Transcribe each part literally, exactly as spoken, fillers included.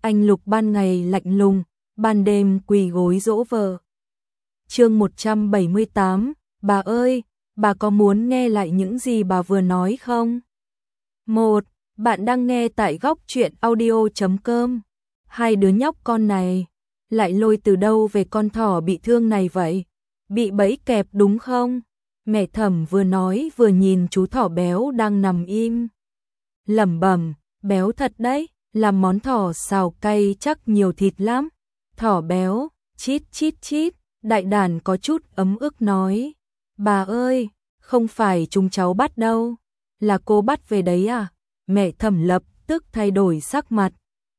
anh Lục ban ngày lạnh lùng, ban đêm quỳ gối dỗ vợ. Chương một trăm bảy mươi tám, bà ơi, bà có muốn nghe lại những gì bà vừa nói không? một. Bạn đang nghe tại góc truyện audio chấm com. Hai đứa nhóc con này lại lôi từ đâu về con thỏ bị thương này vậy? Bị bẫy kẹp đúng không? Mẹ Thẩm vừa nói vừa nhìn chú thỏ béo đang nằm im. Lẩm bẩm, béo thật đấy, làm món thỏ xào cay chắc nhiều thịt lắm. Thỏ béo, chít chít chít, đại đàn có chút ấm ức nói. Bà ơi, không phải chúng cháu bắt đâu, là cô bắt về đấy à? Mẹ Thẩm lập tức thay đổi sắc mặt.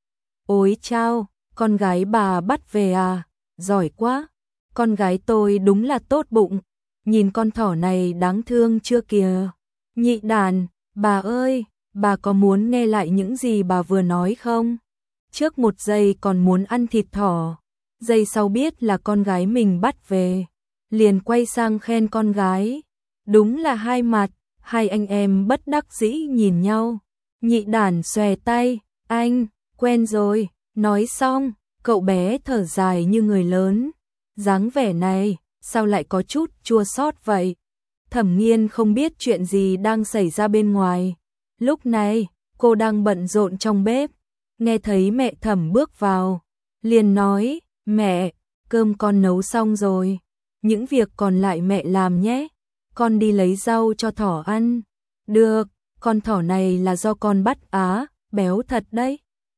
Ôi chao, con gái bà bắt về à? Giỏi quá, con gái tôi đúng là tốt bụng. Nhìn con thỏ này đáng thương chưa kìa. Nhị đàn, bà ơi, bà có muốn nghe lại những gì bà vừa nói không? Trước một giây còn muốn ăn thịt thỏ, giây sau biết là con gái mình bắt về, liền quay sang khen con gái. Đúng là hai mặt, hai anh em bất đắc dĩ nhìn nhau. Nhị đàn xòe tay, anh, quen rồi, nói xong, cậu bé thở dài như người lớn. Dáng vẻ này, sao lại có chút chua xót vậy? Thẩm Nghiên không biết chuyện gì đang xảy ra bên ngoài. Lúc này, cô đang bận rộn trong bếp, nghe thấy mẹ Thẩm bước vào, liền nói, mẹ, cơm con nấu xong rồi, những việc còn lại mẹ làm nhé, con đi lấy rau cho thỏ ăn. Được, con thỏ này là do con bắt á, béo thật đấy.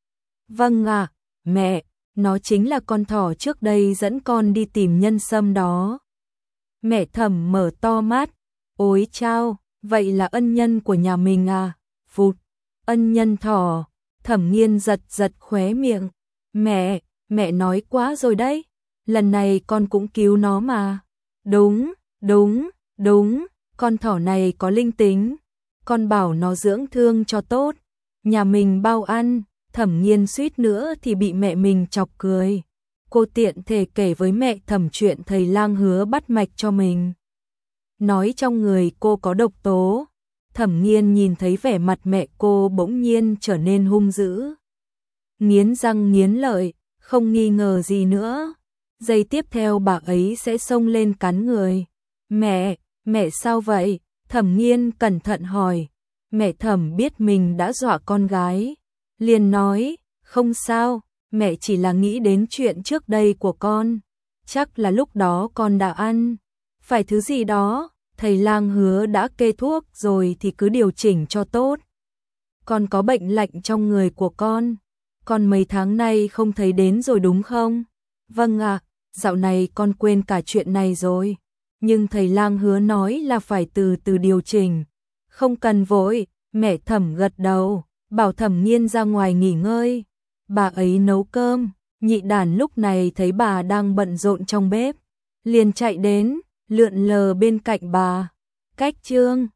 Vâng ạ, mẹ, nó chính là con thỏ trước đây dẫn con đi tìm nhân sâm đó. Mẹ Thẩm mở to mắt, ôi chao, vậy là ân nhân của nhà mình à? Phụt, ân nhân thỏ. Thẩm Nghiên giật giật khóe miệng. Mẹ, mẹ nói quá rồi đấy, lần này con cũng cứu nó mà. Đúng, đúng, đúng, con thỏ này có linh tính, con bảo nó dưỡng thương cho tốt, nhà mình bao ăn. Thẩm Nghiên suýt nữa thì bị mẹ mình chọc cười. Cô tiện thể kể với mẹ Thẩm chuyện thầy lang hứa bắt mạch cho mình, nói trong người cô có độc tố. Thẩm Nghiên nhìn thấy vẻ mặt mẹ cô bỗng nhiên trở nên hung dữ, nghiến răng nghiến lợi, không nghi ngờ gì nữa. Giây tiếp theo bà ấy sẽ xông lên cắn người. Mẹ, mẹ sao vậy? Thẩm Nghiên cẩn thận hỏi. Mẹ Thẩm biết mình đã dọa con gái, liền nói, không sao, mẹ chỉ là nghĩ đến chuyện trước đây của con. Chắc là lúc đó con đã ăn phải thứ gì đó, thầy lang hứa đã kê thuốc rồi thì cứ điều chỉnh cho tốt. Con có bệnh lạnh trong người của con, con mấy tháng nay không thấy đến rồi đúng không? Vâng ạ, dạo này con quên cả chuyện này rồi, nhưng thầy lang hứa nói là phải từ từ điều chỉnh, không cần vội. Mẹ Thẩm gật đầu, bảo Thẩm Nghiên ra ngoài nghỉ ngơi, bà ấy nấu cơm. Nhị đàn lúc này thấy bà đang bận rộn trong bếp, liền chạy đến, lượn lờ bên cạnh bà. Cách chương